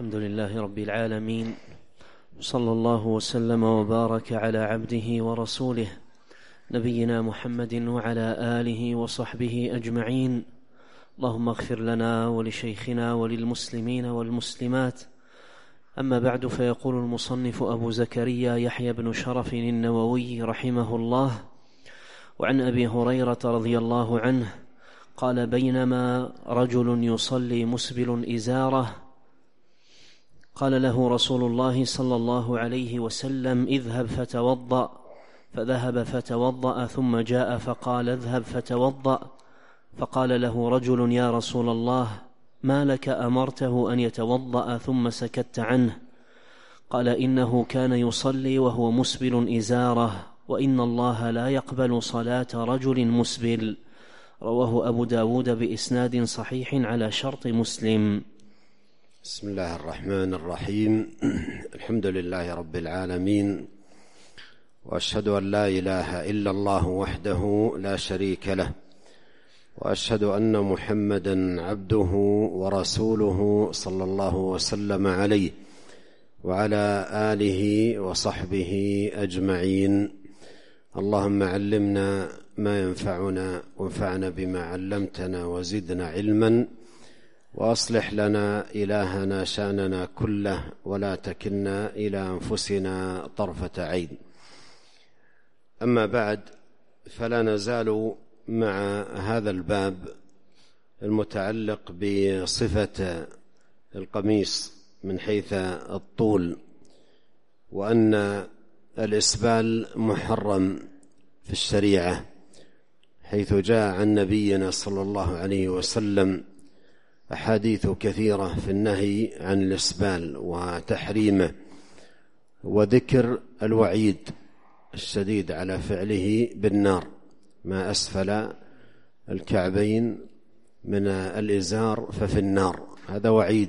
الحمد لله رب العالمين، صلى الله وسلم وبارك على عبده ورسوله نبينا محمد وعلى آله وصحبه أجمعين. اللهم اغفر لنا ولشيخنا وللمسلمين والمسلمات. أما بعد، فيقول المصنف أبو زكريا يحيى بن شرف النووي رحمه الله: وعن أبي هريرة رضي الله عنه قال: بينما رجل يصلي مسبل إزاره قال له رسول الله صلى الله عليه وسلم: اذهب فتوضأ. فذهب فتوضأ، ثم جاء فقال: اذهب فتوضأ. فقال له رجل: يا رسول الله، ما لك أمرته أن يتوضأ ثم سكت عنه؟ قال: إنه كان يصلي وهو مسبل إزاره، وإن الله لا يقبل صلاة رجل مسبل. رواه أبو داود بإسناد صحيح على شرط مسلم. بسم الله الرحمن الرحيم. الحمد لله رب العالمين، وأشهد أن لا إله إلا الله وحده لا شريك له، وأشهد أن محمدًا عبده ورسوله صلى الله وسلم عليه وعلى آله وصحبه أجمعين. اللهم علمنا ما ينفعنا، وانفعنا بما علمتنا، وزدنا علما، وأصلح لنا إلهنا شأننا كله، ولا تكلنا إلى أنفسنا طرفة عين. أما بعد، فلا نزال مع هذا الباب المتعلق بصفة القميص من حيث الطول، وأن الإسبال محرم في الشريعة، حيث جاء عن نبينا صلى الله عليه وسلم أحاديث كثيرة في النهي عن الإسبال وتحريمه، وذكر الوعيد الشديد على فعله بالنار: ما أسفل الكعبين من الإزار ففي النار. هذا وعيد.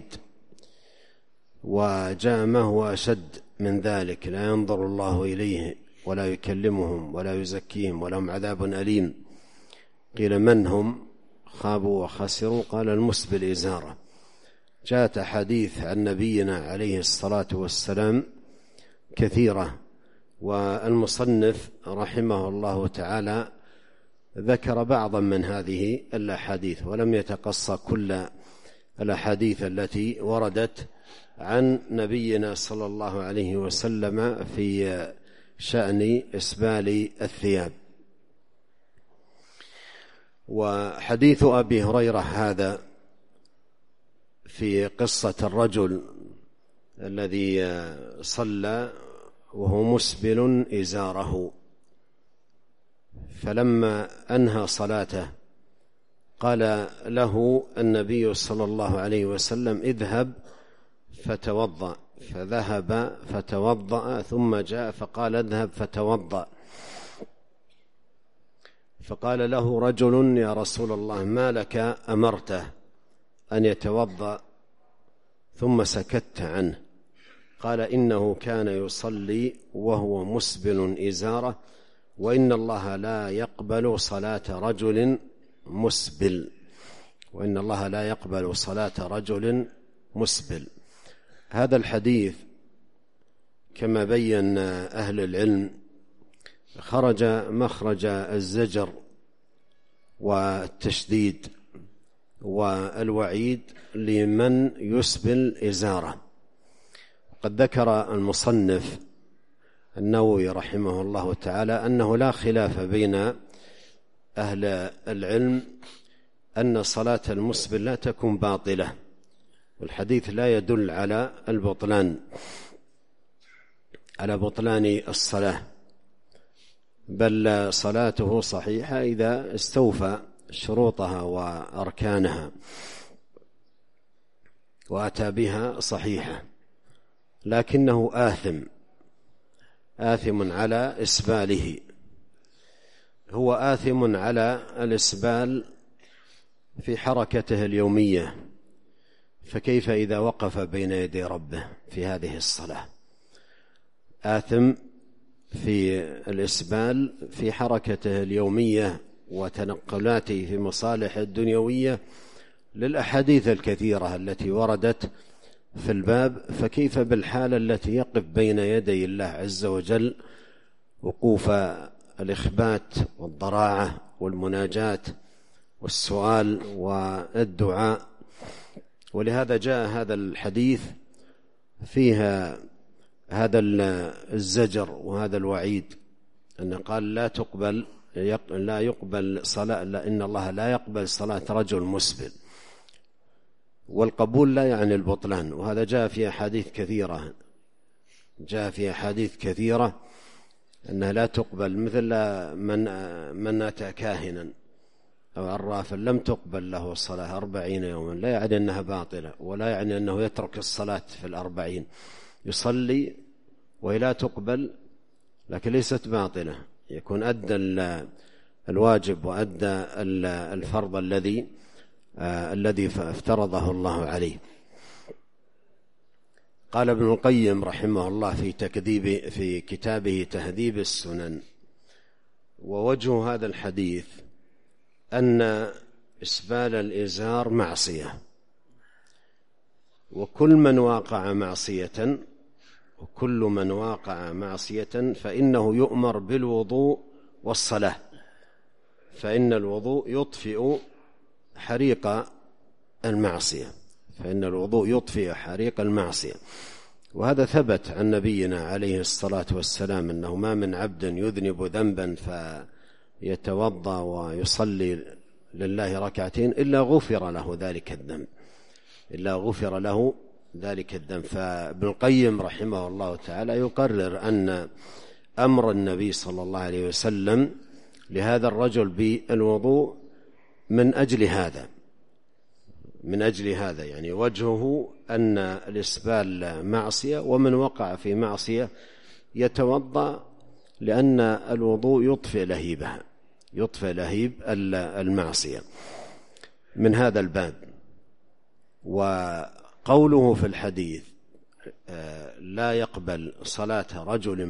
وجاء ما هو أشد من ذلك: لا ينظر الله إليه ولا يكلمهم ولا يزكيهم ولهم عذاب أليم. قيل: من هم؟ خابوا وخسروا. قال: المسبل إزاره. جاءت أحاديث عن نبينا عليه الصلاة والسلام كثيرة، والمصنف رحمه الله تعالى ذكر بعضا من هذه الأحاديث، ولم يتقصى كل الأحاديث التي وردت عن نبينا صلى الله عليه وسلم في شأن إسبال الثياب. وحديث أبي هريرة هذا في قصة الرجل الذي صلى وهو مسبل إزاره، فلما أنهى صلاته قال له النبي صلى الله عليه وسلم: اذهب فتوضأ. فذهب فتوضأ، ثم جاء فقال: اذهب فتوضأ. فقال له رجل: يا رسول الله، ما لك أمرته أن يتوضأ ثم سكت عنه؟ قال: إنه كان يصلي وهو مسبل إزاره، وإن الله لا يقبل صلاة رجل مسبل. وإن الله لا يقبل صلاة رجل مسبل. هذا الحديث كما بين أهل العلم خرج مخرج الزجر والتشديد والوعيد لمن يسبل إزاره. قد ذكر المصنف النووي رحمه الله تعالى أنه لا خلاف بين أهل العلم أن صلاة المسبل لا تكون باطلة، والحديث لا يدل على بطلان الصلاة، بل صلاته صحيحة إذا استوفى شروطها وأركانها وأتى بها صحيحة، لكنه آثم على إسباله. هو آثم على الإسبال في حركته اليومية، فكيف إذا وقف بين يدي ربه في هذه الصلاة؟ آثم في الإسبال في حركته اليومية وتنقلاته في مصالح الدنيوية للأحاديث الكثيرة التي وردت في الباب، فكيف بالحالة التي يقف بين يدي الله عز وجل وقوف الإخبات والضراعة والمناجاة والسؤال والدعاء. ولهذا جاء هذا الحديث فيها هذا الزجر وهذا الوعيد، أن قال لا يقبل صلاة، إن الله لا يقبل صلاة رجل مسبل. والقبول لا يعني البطلان، وهذا جاء في أحاديث كثيرة أنها لا تقبل، مثل من أتى كاهنا أو عرافا لم تقبل له الصلاة 40 يوما، لا يعني أنها باطلة، ولا يعني أنه يترك الصلاة في 40، يصلي وهي لا تقبل لكن ليست باطلة، يكون أدى الواجب وأدى الفرض الذي افترضه الله عليه. قال ابن القيم رحمه الله في كتابه تهذيب السنن: ووجه هذا الحديث أن إسبال الإزار معصية، وكل من واقع معصية فإنه يؤمر بالوضوء والصلاة، فإن الوضوء يطفئ حريق المعصية. وهذا ثبت عن نبينا عليه الصلاة والسلام أنه ما من عبد يذنب ذنبا فيتوضأ ويصلي لله ركعتين إلا غفر له ذلك الذنب. فابن القيم رحمه الله تعالى يقرر أن أمر النبي صلى الله عليه وسلم لهذا الرجل بالوضوء من أجل هذا، يعني وجهه أن الإسبال معصية، ومن وقع في معصية يتوضأ، لأن الوضوء يطفئ لهيب المعصية من هذا الباب. وقوله في الحديث لا يقبل صلاة رجل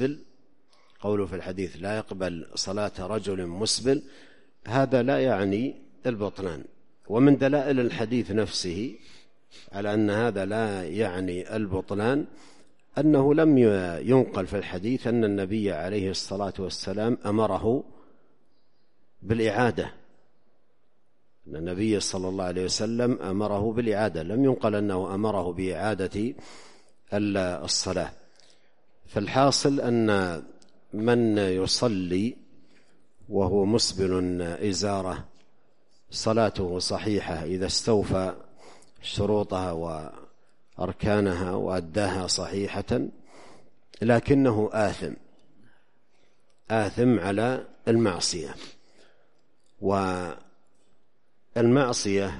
مسبل، هذا لا يعني البطلان. ومن دلائل الحديث نفسه على أن هذا لا يعني البطلان أنه لم ينقل في الحديث أن النبي عليه الصلاة والسلام أمره بالإعادة، أن النبي صلى الله عليه وسلم أمره بالإعادة، لم ينقل أنه أمره بإعادة الصلاة. فالحاصل أن من يصلي وهو مسبل إزاره صلاته صحيحة إذا استوفى شروطها وأركانها وأداها صحيحة، لكنه آثم على المعصية. والمعصية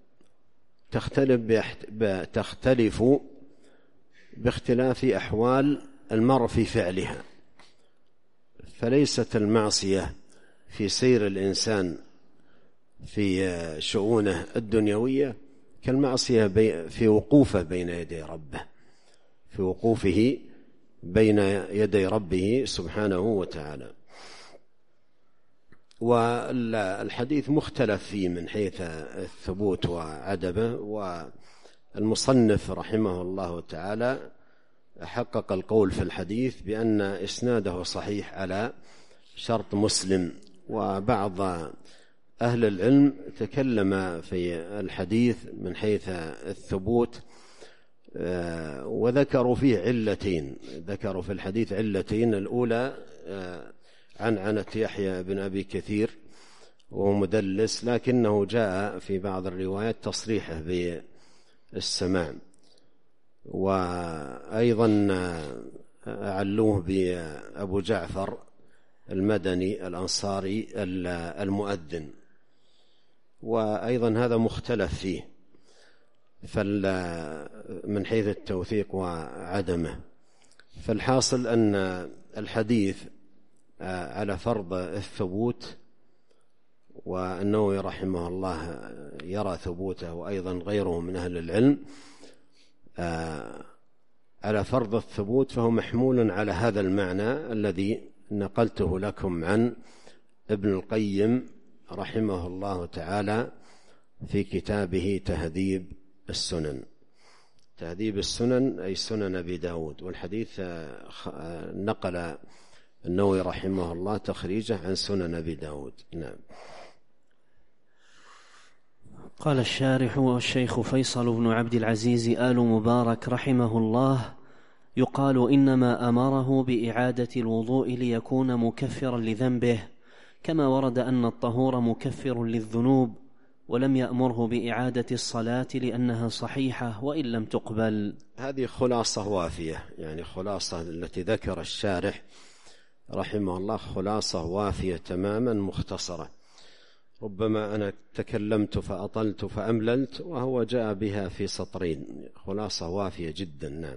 تختلف باختلاف أحوال المرء في فعلها، فليست المعصية في سير الإنسان في شؤونه الدنيوية كالمعصية في وقوفه بين يدي ربه سبحانه وتعالى. والحديث مختلف فيه من حيث الثبوت وعدمه، والمصنف رحمه الله تعالى حقق القول في الحديث بأن إسناده صحيح على شرط مسلم. وبعض أهل العلم تكلم في الحديث من حيث الثبوت، وذكروا فيه علتين، ذكروا في الحديث علتين: الأولى عنعنة يحيى بن أبي كثير وهو مدلس، لكنه جاء في بعض الروايات تصريحه بالسماع، وأيضا علوه بأبو جعفر المدني الأنصاري المؤذن، وأيضا هذا مختلف فيه من حيث التوثيق وعدمه. فالحاصل أن الحديث على فرض الثبوت، والنووي رحمه الله يرى ثبوته وأيضا غيره من أهل العلم على فرض الثبوت، فهو محمول على هذا المعنى الذي نقلته لكم عن ابن القيم رحمه الله تعالى في كتابه تهذيب السنن. تهذيب السنن أي سنن أبي داود. والحديث نقل النووي رحمه الله تخريجه عن سنن أبي داود. نعم. قال الشارح والشيخ فيصل بن عبد العزيز آل مبارك رحمه الله: يقال إنما أمره بإعادة الوضوء ليكون مكفرا لذنبه، كما ورد أن الطهور مكفر للذنوب، ولم يأمره بإعادة الصلاة لأنها صحيحة وإن لم تقبل. هذه خلاصة وافية، يعني خلاصة التي ذكر الشارح رحمه الله خلاصة وافية تماما مختصرة. ربما أنا تكلمت فأطلت فأمللت، وهو جاء بها في سطرين، خلاصة وافية جدا. نعم.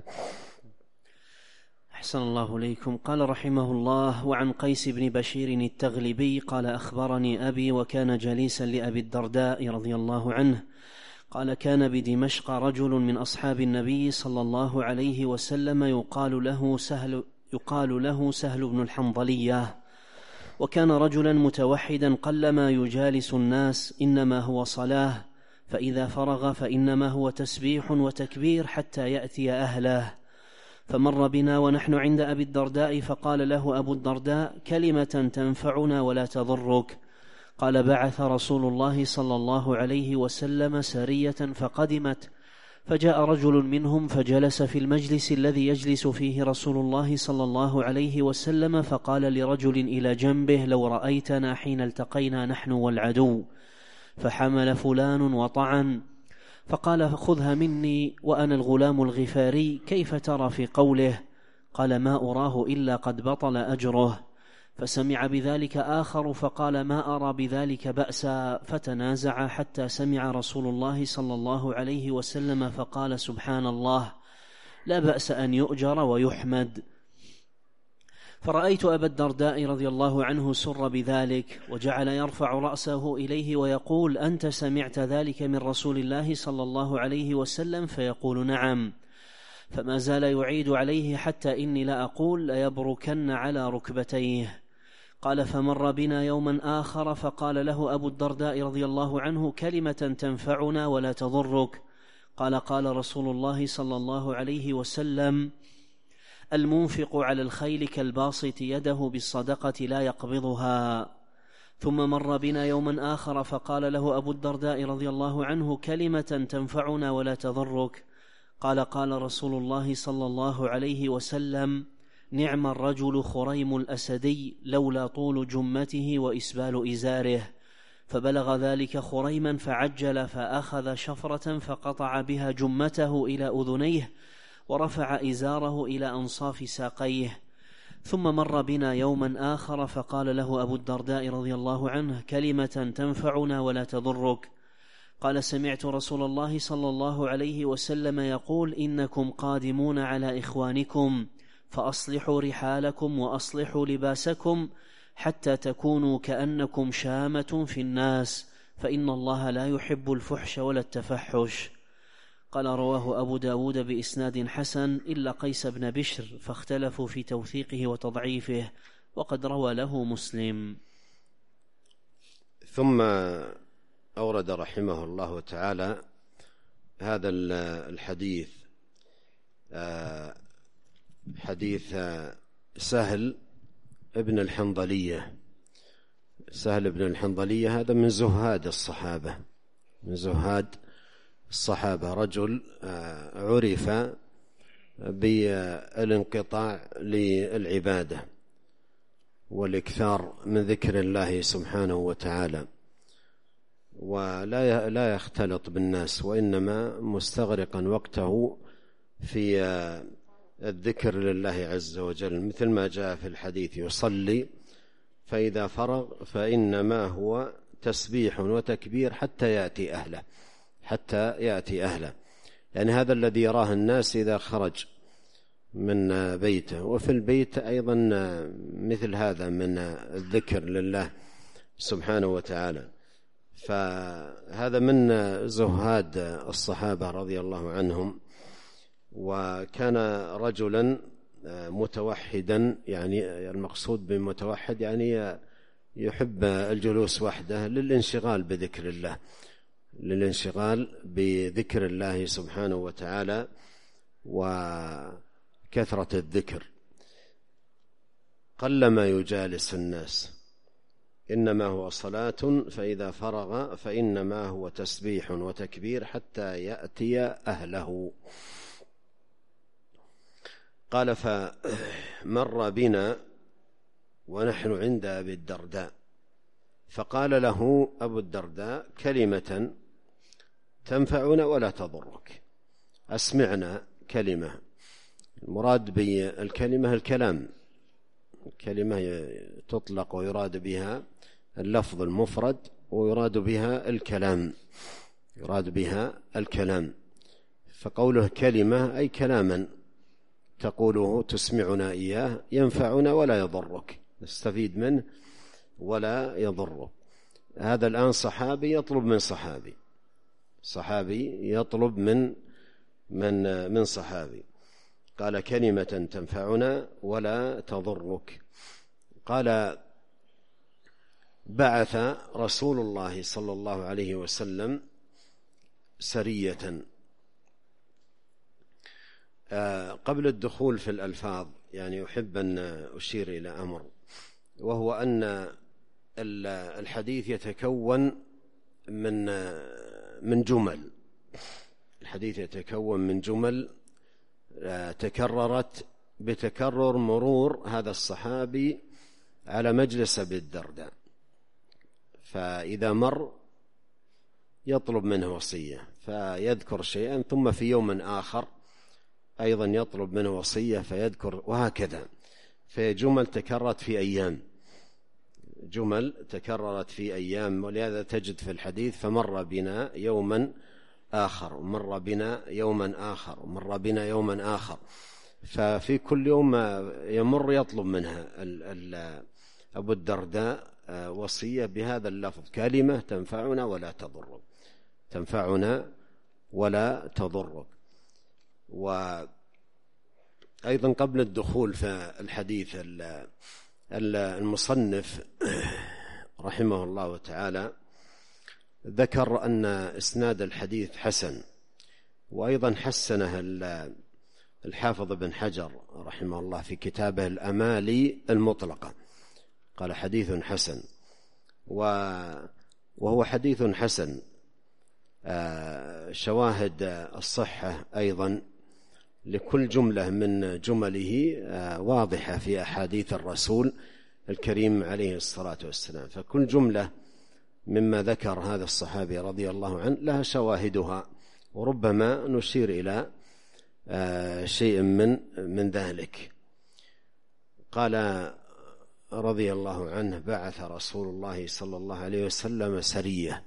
أحسن الله إليكم. قال رحمه الله: وعن قيس بن بشير التغلبي قال: أخبرني أبي وكان جليسا لأبي الدرداء رضي الله عنه قال: كان بدمشق رجل من أصحاب النبي صلى الله عليه وسلم يقال له سهل بن الحنظلية، وكان رجلا متوحدا قلما يجالس الناس، إنما هو صلاة، فإذا فرغ فإنما هو تسبيح وتكبير حتى يأتي أهله. فمر بنا ونحن عند أبي الدرداء، فقال له أبو الدرداء: كلمة تنفعنا ولا تضرك. قال: بعث رسول الله صلى الله عليه وسلم سرية فقدمت، فجاء رجل منهم فجلس في المجلس الذي يجلس فيه رسول الله صلى الله عليه وسلم، فقال لرجل إلى جنبه: لو رأيتنا حين التقينا نحن والعدو. فحمل فلان وطعن، فقال: خذها مني وأنا الغلام الغفاري، كيف ترى في قوله؟ قال: ما أراه إلا قد بطل أجره. فسمع بذلك آخر فقال: ما أرى بذلك بأسا. فتنازع حتى سمع رسول الله صلى الله عليه وسلم فقال: سبحان الله، لا بأس أن يؤجر ويحمد. فرأيت أبا الدرداء رضي الله عنه سر بذلك، وجعل يرفع رأسه إليه ويقول: أنت سمعت ذلك من رسول الله صلى الله عليه وسلم؟ فيقول: نعم. فما زال يعيد عليه حتى إني لا أقول ليبركن على ركبتيه. قال: فمر بنا يوما آخر فقال له أبو الدرداء رضي الله عنه: كلمة تنفعنا ولا تضرك. قال: قال رسول الله صلى الله عليه وسلم: المنفق على الخيل كالباسط يده بالصدقة لا يقبضها. ثم مر بنا يوما آخر فقال له أبو الدرداء رضي الله عنه: كلمة تنفعنا ولا تضرك. قال: قال رسول الله صلى الله عليه وسلم: نعم الرجل خريم الأسدي، لولا طول جمته وإسبال إزاره. فبلغ ذلك خريما فعجل، فأخذ شفرة فقطع بها جمته إلى أذنيه، ورفع إزاره إلى أنصاف ساقيه. ثم مر بنا يوما آخر فقال له أبو الدرداء رضي الله عنه: كلمة تنفعنا ولا تضرك. قال: سمعت رسول الله صلى الله عليه وسلم يقول: إنكم قادمون على إخوانكم، فأصلحوا رحالكم وأصلحوا لباسكم حتى تكونوا كأنكم شامة في الناس، فإن الله لا يحب الفحش ولا التفحش. قال: رواه أبو داود بإسناد حسن إلا قيس بن بشر، فاختلفوا في توثيقه وتضعيفه، وقد روى له مسلم. ثم أورد رحمه الله تعالى هذا الحديث، حديث سهل ابن الحنظلية. سهل ابن الحنظلية هذا من زهاد الصحابة، من زهاد الصحابة، رجل عرف بالانقطاع للعبادة والإكثار من ذكر الله سبحانه وتعالى، ولا يختلط بالناس، وإنما مستغرقا وقته في الذكر لله عز وجل، مثل ما جاء في الحديث: يصلي فإذا فرغ فإنما هو تسبيح وتكبير حتى يأتي أهله، حتى يأتي أهله. يعني هذا الذي يراه الناس إذا خرج من بيته، وفي البيت أيضا مثل هذا من الذكر لله سبحانه وتعالى. فهذا من زهاد الصحابة رضي الله عنهم. وكان رجلا متوحدا، يعني المقصود بمتوحد يعني يحب الجلوس وحده للانشغال بذكر الله، للانشغال بذكر الله سبحانه وتعالى وكثرة الذكر. قلما يجالس الناس، إنما هو صلاة فإذا فرغ فإنما هو تسبيح وتكبير حتى يأتي أهله. قال: فمر بنا ونحن عند أبي الدرداء، فقال له أبو الدرداء: كلمة تنفعنا ولا تضرك، أسمعنا كلمة. المراد بالكلمة الكلام، الكلمة تطلق ويراد بها اللفظ المفرد ويراد بها الكلام، يراد بها الكلام. فقوله كلمة أي كلاما تقوله تسمعنا إياه ينفعنا ولا يضرك، نستفيد منه ولا يضرك. هذا الآن صحابي يطلب من صحابي، صحابي يطلب من صحابي. قال: كلمة تنفعنا ولا تضرك. قال: بعث رسول الله صلى الله عليه وسلم سرية. قبل الدخول في الألفاظ يعني أحب أن أشير إلى أمر، وهو أن الحديث يتكون من جمل. الحديث يتكون من جمل تكررت بتكرر مرور هذا الصحابي على مجلس أبي الدرداء، فإذا مر يطلب منه وصية فيذكر شيئا، ثم في يوم آخر أيضا يطلب منه وصية فيذكر، وهكذا. فجمل تكررت في أيام، جمل تكررت في أيام، ولهذا تجد في الحديث: فمر بنا يوما آخر، ومر بنا يوما آخر، ومر بنا يوما آخر. ففي كل يوم يمر يطلب منها أبو الدرداء وصية بهذا اللفظ: كلمة تنفعنا ولا تضرك، تنفعنا ولا تضرك. وأيضا قبل الدخول في الحديث، المصنف رحمه الله تعالى ذكر أن إسناد الحديث حسن، وأيضا حسنه الحافظ بن حجر رحمه الله في كتابه الأمالي المطلقة، قال: حديث حسن. وهو حديث حسن شواهد الصحة أيضا لكل جملة من جمله واضحة في أحاديث الرسول الكريم عليه الصلاة والسلام. فكل جملة مما ذكر هذا الصحابي رضي الله عنه لها شواهدها، وربما نشير إلى شيء من ذلك. قال رضي الله عنه: بعث رسول الله صلى الله عليه وسلم سرية،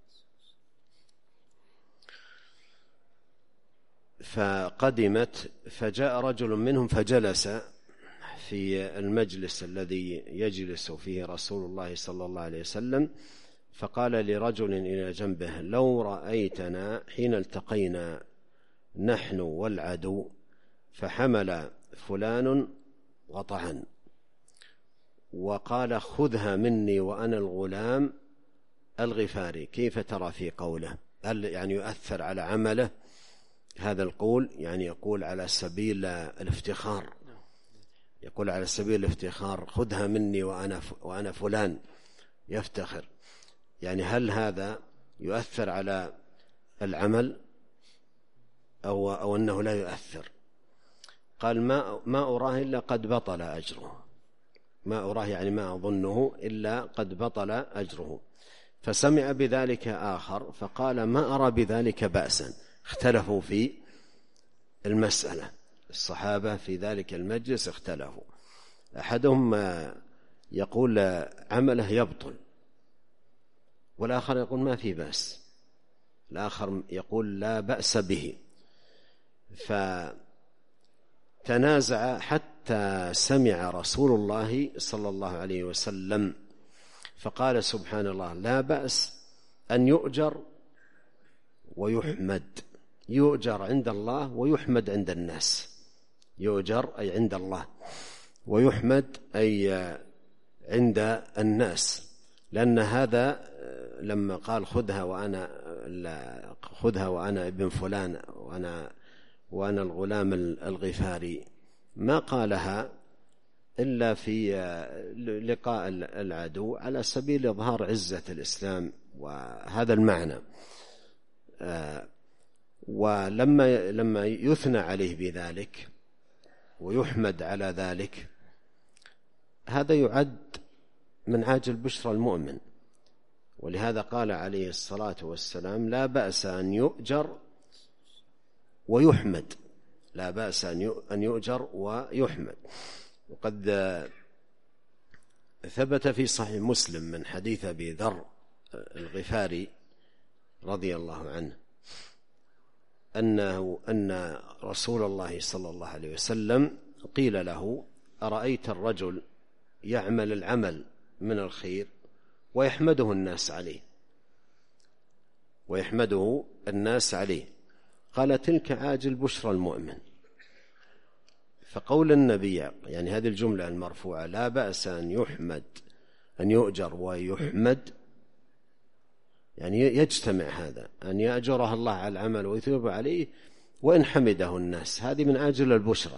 فقدمت، فجاء رجل منهم فجلس في المجلس الذي يجلس فيه رسول الله صلى الله عليه وسلم، فقال لرجل إلى جنبه: لو رأيتنا حين التقينا نحن والعدو فحمل فلان وطعن، وقال: خذها مني وأنا الغلام الغفاري. كيف ترى في قوله؟ هل يعني يؤثر على عمله هذا القول؟ يعني يقول على سبيل الافتخار، يقول على سبيل الافتخار: خذها مني وأنا فلان، يفتخر. يعني هل هذا يؤثر على العمل أو أنه لا يؤثر؟ قال: ما أراه إلا قد بطل أجره، ما أراه يعني ما أظنه إلا قد بطل أجره. فسمع بذلك آخر فقال: ما أرى بذلك بأسا. اختلفوا في المسألة، الصحابة في ذلك المجلس اختلفوا، أحدهم يقول عمله يبطل، والآخر يقول ما في بأس، الآخر يقول لا بأس به. فتنازع حتى سمع رسول الله صلى الله عليه وسلم فقال: سبحان الله، لا بأس أن يؤجر ويحمد، يؤجر عند الله ويحمد عند الناس، يؤجر أي عند الله، ويحمد أي عند الناس. لأن هذا لما قال: خذها وأنا خذها وأنا ابن فلان وأنا الغلام الغفاري، ما قالها إلا في لقاء العدو على سبيل إظهار عزة الإسلام وهذا المعنى. ولما يثنى عليه بذلك ويحمد على ذلك، هذا يعد من عاجل بشرى المؤمن. ولهذا قال عليه الصلاة والسلام: لا بأس أن يؤجر ويحمد، لا بأس أن يؤجر ويحمد. وقد ثبت في صحيح مسلم من حديث أبي ذر الغفاري رضي الله عنه أن رسول الله صلى الله عليه وسلم قيل له: أرأيت الرجل يعمل العمل من الخير ويحمده الناس عليه، قال: تلك عاجل بشرى المؤمن. فقول النبي، يعني هذه الجملة المرفوعة: لا بأس أن يؤجر ويحمد، يعني يجتمع هذا، أن يأجره الله على العمل ويثوب عليه وإن حمده الناس، هذه من عاجل البشرى،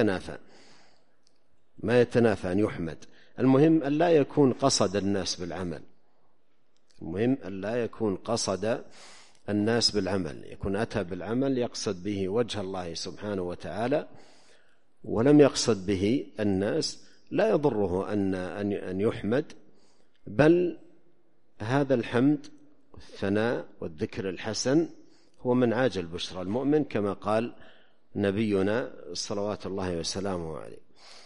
ما يتنافى أن يحمد. المهم أن لا يكون قصد الناس بالعمل، يكون أتى بالعمل يقصد به وجه الله سبحانه وتعالى ولم يقصد به الناس، لا يضره أن يحمد، بل هذا الحمد والثناء والذكر الحسن هو من عاجل بشرى المؤمن، كما قال نبينا صلوات الله وسلامه عليه.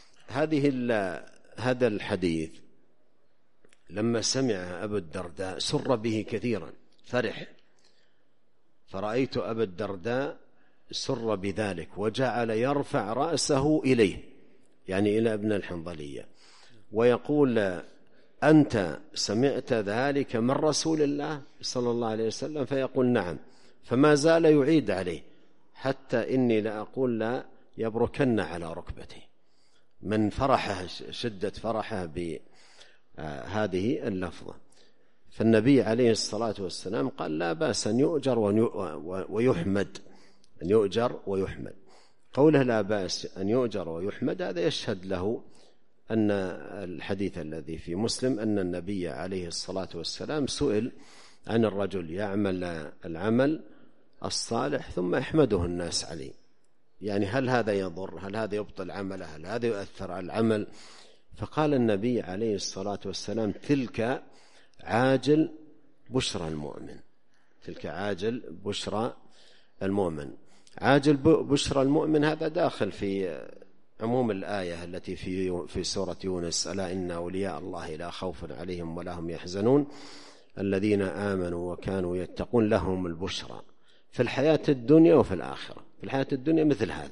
هذا الحديث لما سمع أبو الدرداء سر به كثيرا، فرح، فرأيت أبا الدرداء سر بذلك وجعل يرفع رأسه إليه، يعني إلى ابن الحنظلية، ويقول: أنت سمعت ذلك من رسول الله صلى الله عليه وسلم؟ فيقول: نعم. فما زال يعيد عليه حتى إني لأقول: لا يبركن على ركبته، من فرحه، شدة فرحه بهذه اللفظة. فالنبي عليه الصلاة والسلام قال: لا بأس أن يؤجر ويحمد، أن يؤجر ويحمد. قوله لا بأس أن يؤجر ويحمد هذا يشهد له أن الحديث الذي في مسلم أن النبي عليه الصلاة والسلام سئل عن الرجل يعمل العمل الصالح ثم يحمده الناس عليه، يعني هل هذا يضر؟ هل هذا يبطل عمله؟ هل هذا يؤثر على العمل؟ فقال النبي عليه الصلاة والسلام: تلك عاجل بشرى المؤمن، تلك عاجل بشرى المؤمن. عاجل بشرى المؤمن هذا داخل في عموم الآية التي في سورة يونس: ألا إن أولياء الله لا خوف عليهم ولا هم يحزنون الذين آمنوا وكانوا يتقون لهم البشرى في الحياة الدنيا وفي الآخرة. في الحياة الدنيا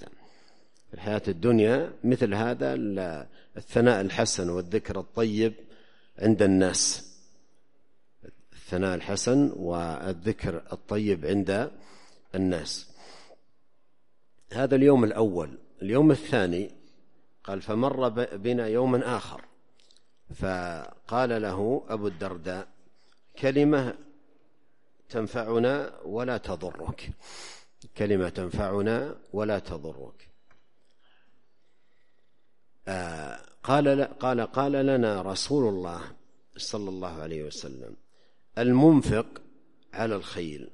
مثل هذا الثناء الحسن والذكر الطيب عند الناس، الثناء الحسن والذكر الطيب عند الناس. هذا اليوم الأول. اليوم الثاني قال: فمر بنا يوم آخر فقال له أبو الدرداء: كلمة تنفعنا ولا تضرك، كلمة تنفعنا ولا تضرك. قال لنا رسول الله صلى الله عليه وسلم: المنفق على الخيل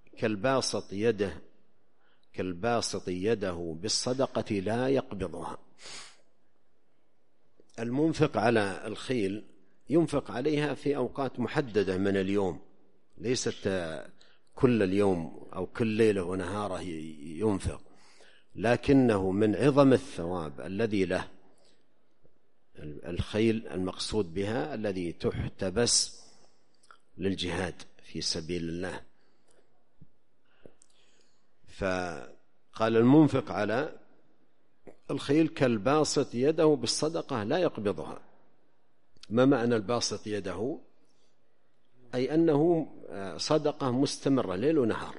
كالباسط يده بالصدقة لا يقبضها. المنفق على الخيل ينفق عليها في أوقات محددة من اليوم، ليست كل اليوم أو كل ليلة ونهاره ينفق، لكنه من عظم الثواب الذي له. الخيل المقصود بها الذي تحتبس للجهاد في سبيل الله. فقال: المنفق على الخيل كالباسط يده بالصدقة لا يقبضها. ما معنى الباسط يده؟ أي أنه صدقة مستمرة ليل ونهار،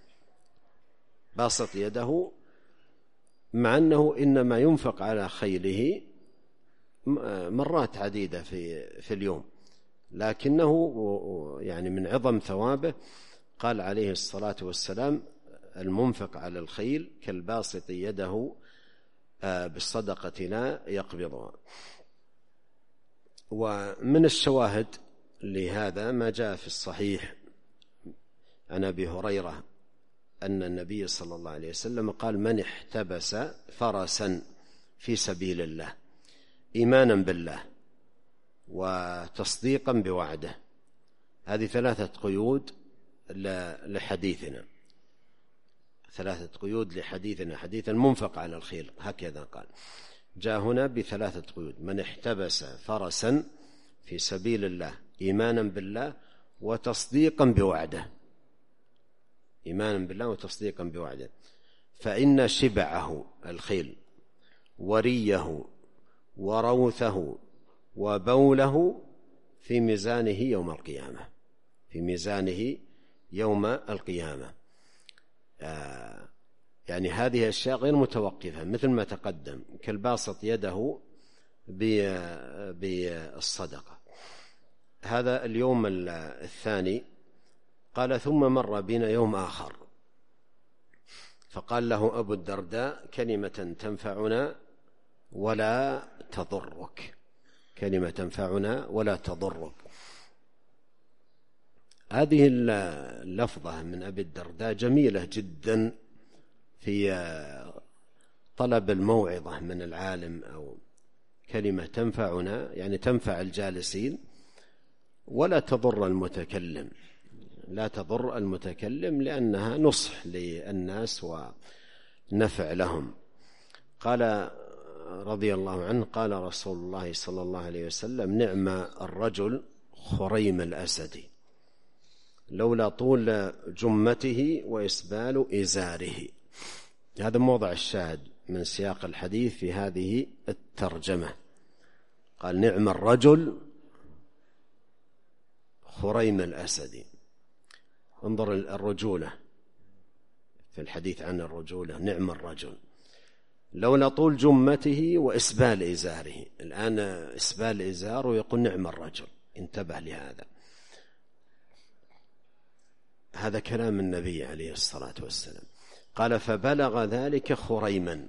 باسط يده، مع أنه إنما ينفق على خيله مرات عديدة في اليوم، لكنه يعني من عظم ثوابه قال عليه الصلاة والسلام: المنفق على الخيل كالباسط يده بالصدقة لا يقبضها. ومن الشواهد لهذا ما جاء في الصحيح عن أبي هريرة أن النبي صلى الله عليه وسلم قال: من احتبس فرسا في سبيل الله إيمانا بالله وتصديقا بوعده. هذه 3 قيود لحديثنا، 3 قيود لحديثنا، حديث المنفق على الخيل، هكذا قال. جاء هنا ب3 قيود: من احتبس فرسا في سبيل الله إيمانا بالله وتصديقا بوعده، إيمانا بالله وتصديقا بوعده، فإن شبعه الخيل وريه وروثه وبوله في ميزانه يوم القيامة، في ميزانه يوم القيامة. يعني هذه أشياء غير متوقفة مثل ما تقدم، كالباسط يده بالصدقة. هذا اليوم الثاني. قال: ثم مر بنا يوم آخر فقال له أبو الدرداء: كلمة تنفعنا ولا تضرك، كلمة تنفعنا ولا تضرك. هذه اللفظة من أبي الدرداء جميلة جدا في طلب الموعظة من العالم، أو كلمة تنفعنا يعني تنفع الجالسين ولا تضر المتكلم، لا تضر المتكلم لأنها نصح للناس ونفع لهم. قال رضي الله عنه: قال رسول الله صلى الله عليه وسلم: نعم الرجل خريم الأسد لولا طول جمته وإسبال إزاره. هذا موضع الشاهد من سياق الحديث في هذه الترجمة. قال: نعم الرجل خريم الأسد. انظر الرجولة في الحديث عن الرجولة، نعم الرجل لولا طول جمته وإسبال إزاره. الآن إسبال إزاره ويقول نعم الرجل، انتبه لهذا. هذا كلام النبي عليه الصلاة والسلام. قال: فبلغ ذلك خريما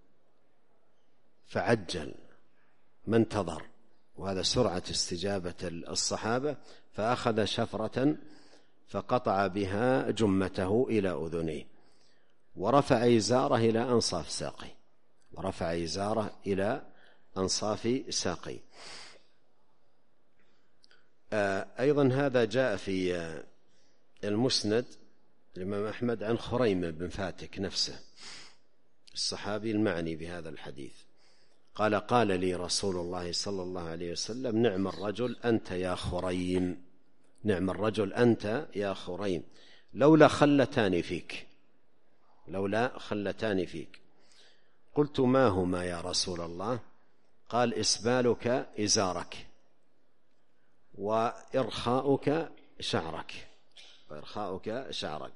فعجل ما انتظر، وهذا سرعة استجابة الصحابة، فأخذ شفرة فقطع بها جمته إلى أذنيه ورفع إزاره إلى أنصاف ساقه، ورفع إزاره إلى أنصاف ساقه. أيضا هذا جاء في المسند الإمام أحمد عن خريم بن فاتك نفسه الصحابي المعني بهذا الحديث. قال: قال لي رسول الله صلى الله عليه وسلم: نعم الرجل أنت يا خريم، نعم الرجل أنت يا خريم، لولا خلتان فيك، لولا خلتان فيك. قلت: ما هما يا رسول الله؟ قال: إسبالك إزارك وإرخاؤك شعرك، وإرخاؤك شعرك.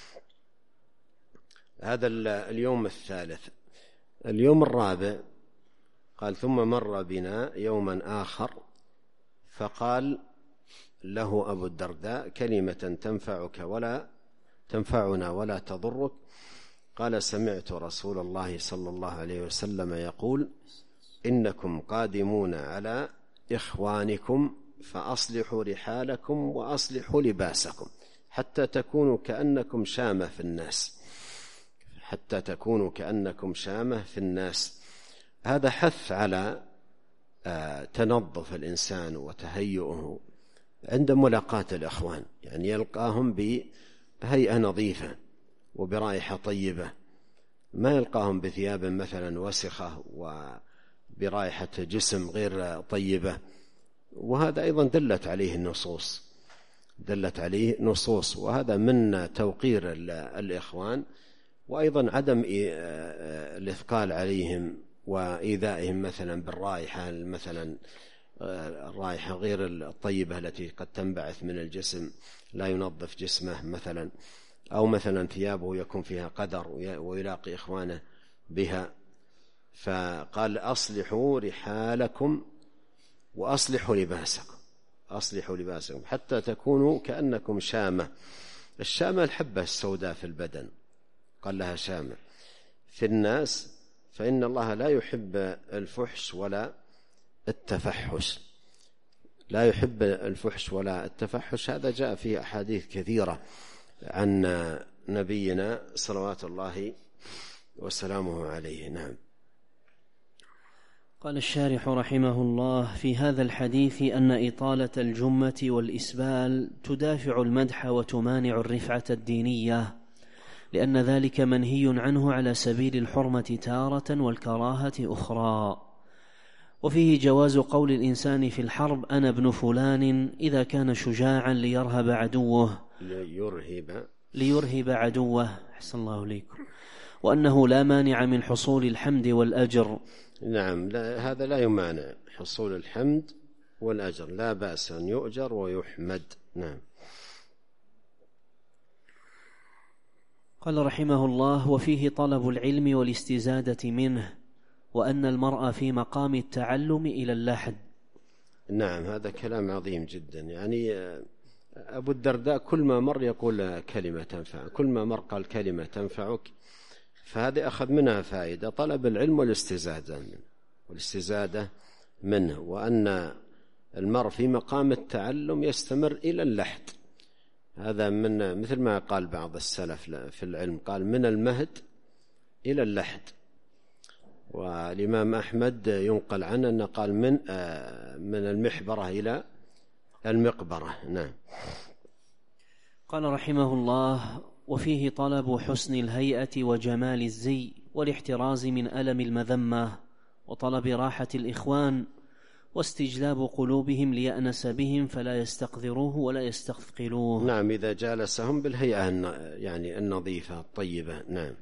هذا اليوم الثالث. اليوم الرابع قال: ثم مر بنا يوما آخر فقال له أبو الدرداء: كلمة تنفعك ولا تنفعنا ولا تضرك. قال: سمعت رسول الله صلى الله عليه وسلم يقول: إنكم قادمون على إخوانكم فأصلحوا رحالكم وأصلحوا لباسكم حتى تكونوا كأنكم شامة في الناس، حتى تكونوا كأنكم شامة في الناس. هذا حث على تنظف الإنسان وتهيئه عند ملاقاة الإخوان، يعني يلقاهم بهيئة نظيفة وبرائحة طيبة، ما يلقاهم بثياب مثلا وسخة وبرائحة جسم غير طيبة. وهذا أيضا دلت عليه النصوص، دلت عليه نصوص، وهذا من توقير الإخوان، وأيضا عدم الإثقال عليهم وإيذائهم مثلا بالرائحة، مثلا الرائحة غير الطيبة التي قد تنبعث من الجسم، لا ينظف جسمه مثلا، أو مثلا ثيابه يكون فيها قدر ويلاقي إخوانه بها. فقال: أصلحوا رحالكم وأصلحوا لباسكم، أصلحوا لباسكم حتى تكونوا كأنكم شامة الشامة الحبة السوداء في البدن، قال لها شامة. في الناس فإن الله لا يحب الفحش ولا التفحش، لا يحب الفحش ولا التفحش. هذا جاء فيه أحاديث كثيرة عن نبينا صلوات الله وسلامه عليه. نعم. قال الشارح رحمه الله: في هذا الحديث أن إطالة الجمة والإسبال تدافع المدح وتمانع الرفعة الدينية، لأن ذلك منهي عنه على سبيل الحرمة تارة والكراهة أخرى. وفيه جواز قول الإنسان في الحرب: أنا ابن فلان، إذا كان شجاعا ليرهب عدوه أحسن الله إليكم، وأنه لا مانع من حصول الحمد والأجر. نعم، هذا لا يمانع حصول الحمد والأجر، لا بأس أن يؤجر ويحمد. نعم. قال رحمه الله: وفيه طلب العلم والاستزادة منه، وأن المرء في مقام التعلم إلى اللحد. نعم، هذا كلام عظيم جدا. يعني أبو الدرداء كل ما مر يقول كلمة تنفع، كل ما مر قال كلمة تنفعك، فهذه أخذ منها فائدة، طلب العلم والاستزادة منه، وأن المرء في مقام التعلم يستمر إلى اللحد. هذا من مثل ما قال بعض السلف في العلم، قال من المهد إلى اللحد. والإمام أحمد ينقل عنه أنه قال من المحبرة إلى المقبرة. نعم. قال رحمه الله: وفيه طلب حسن الهيئة وجمال الزي والاحتراز من ألم المذمة، وطلب راحة الإخوان واستجلاب قلوبهم ليأنس بهم فلا يستقذروه ولا يستثقلوه. نعم، إذا جالسهم بالهيئة يعني النظيفة الطيبة. نعم.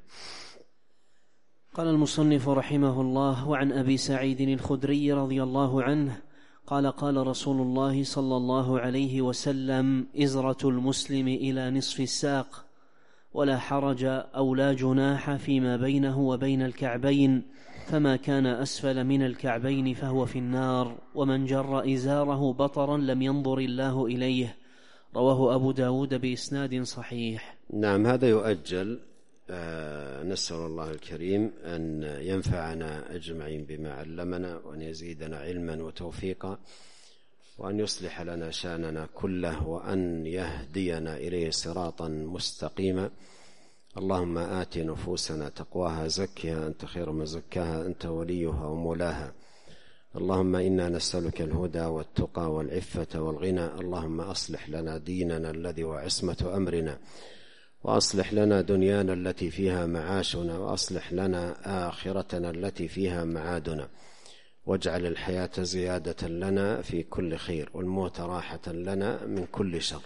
قال المصنف رحمه الله: وعن أبي سعيد الخدري رضي الله عنه قال: قال رسول الله صلى الله عليه وسلم: إزرة المسلم إلى نصف الساق، ولا حرج أو لا جناح فيما بينه وبين الكعبين، فما كان أسفل من الكعبين فهو في النار، ومن جر إزاره بطرا لم ينظر الله إليه. رواه أبو داود بإسناد صحيح. نعم، هذا يؤجل. نسأل الله الكريم أن ينفعنا أجمعين بما علمنا، وأن يزيدنا علما وتوفيقا، وأن يصلح لنا شأننا كله، وأن يهدينا إليه صراطا مستقيما. اللهم آت نفوسنا تقواها، زكها أنت خير من زكاها، أنت وليها ومولاها. اللهم إنا نسألك الهدى والتقى والعفة والغنى. اللهم أصلح لنا ديننا الذي هو عصمة أمرنا، وأصلح لنا دنيانا التي فيها معاشنا، وأصلح لنا آخرتنا التي فيها معادنا، واجعل الحياة زيادة لنا في كل خير، والموت راحة لنا من كل شر.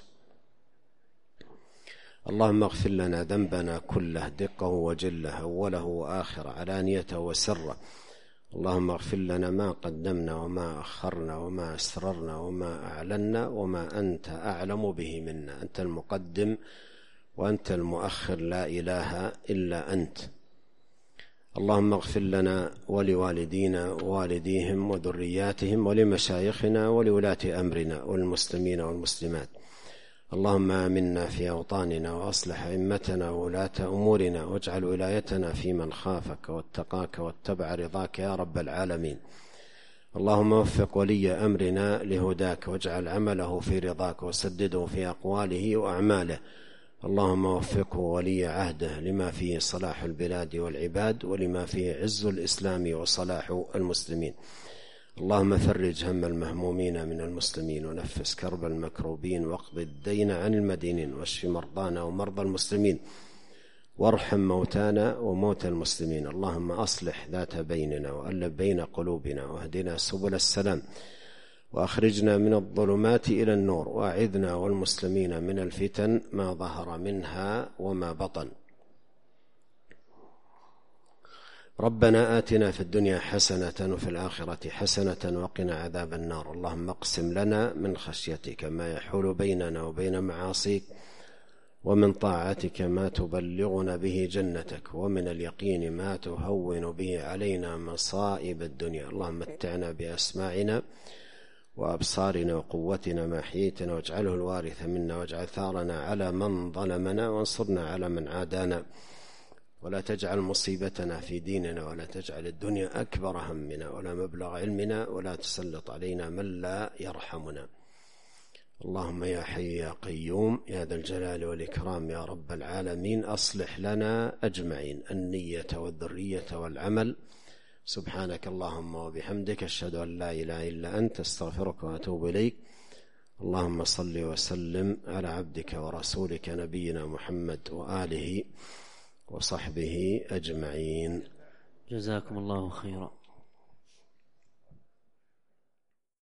اللهم اغفر لنا ذنبنا كله، دقه وجله، أوله وآخره، علانيته وسره. اللهم اغفر لنا ما قدمنا وما أخرنا وما أسررنا وما أعلنا وما أنت أعلم به منا. أنت المقدم وأنت المؤخر، لا إله إلا أنت. اللهم اغفر لنا ولوالدينا ووالديهم وذرياتهم ولمشايخنا ولولاة أمرنا والمسلمين والمسلمات. اللهم آمنا في أوطاننا، وأصلح أئمتنا وولاة أمورنا، واجعل ولايتنا في من خافك واتقاك واتبع رضاك يا رب العالمين. اللهم وفق ولي أمرنا لهداك، واجعل عمله في رضاك، وسدده في أقواله وأعماله. اللهم وفقه ولي عهده لما فيه صلاح البلاد والعباد، ولما فيه عز الإسلام وصلاح المسلمين. اللهم فرج هم المهمومين من المسلمين، ونفس كرب المكروبين، واقض الدين عن المدينين، واشف مرضانا ومرضى المسلمين، وارحم موتانا وموتى المسلمين. اللهم أصلح ذات بيننا، وألف بين قلوبنا، واهدنا سبل السلام، وأخرجنا من الظلمات إلى النور، وأعذنا والمسلمين من الفتن ما ظهر منها وما بطن. ربنا آتنا في الدنيا حسنة وفي الآخرة حسنة وقنا عذاب النار. اللهم اقسم لنا من خشيتك ما يحول بيننا وبين معاصيك، ومن طاعتك ما تبلغنا به جنتك، ومن اليقين ما تهون به علينا مصائب الدنيا. اللهم متعنا بأسماعنا وأبصارنا وقوتنا ما أحييتنا، واجعله الوارث منا، واجعل ثارنا على من ظلمنا، وانصرنا على من عادانا، ولا تجعل مصيبتنا في ديننا، ولا تجعل الدنيا أكبر همنا ولا مبلغ علمنا، ولا تسلط علينا من لا يرحمنا. اللهم يا حي يا قيوم يا ذا الجلال والإكرام يا رب العالمين، أصلح لنا أجمعين النية والذرية والعمل. سبحانك اللهم وبحمدك، أشهد أن لا إله إلا أنت، أستغفرك وأتوب إليك. اللهم صل وسلم على عبدك ورسولك نبينا محمد وآله وصحبه أجمعين. جزاكم الله خيرا.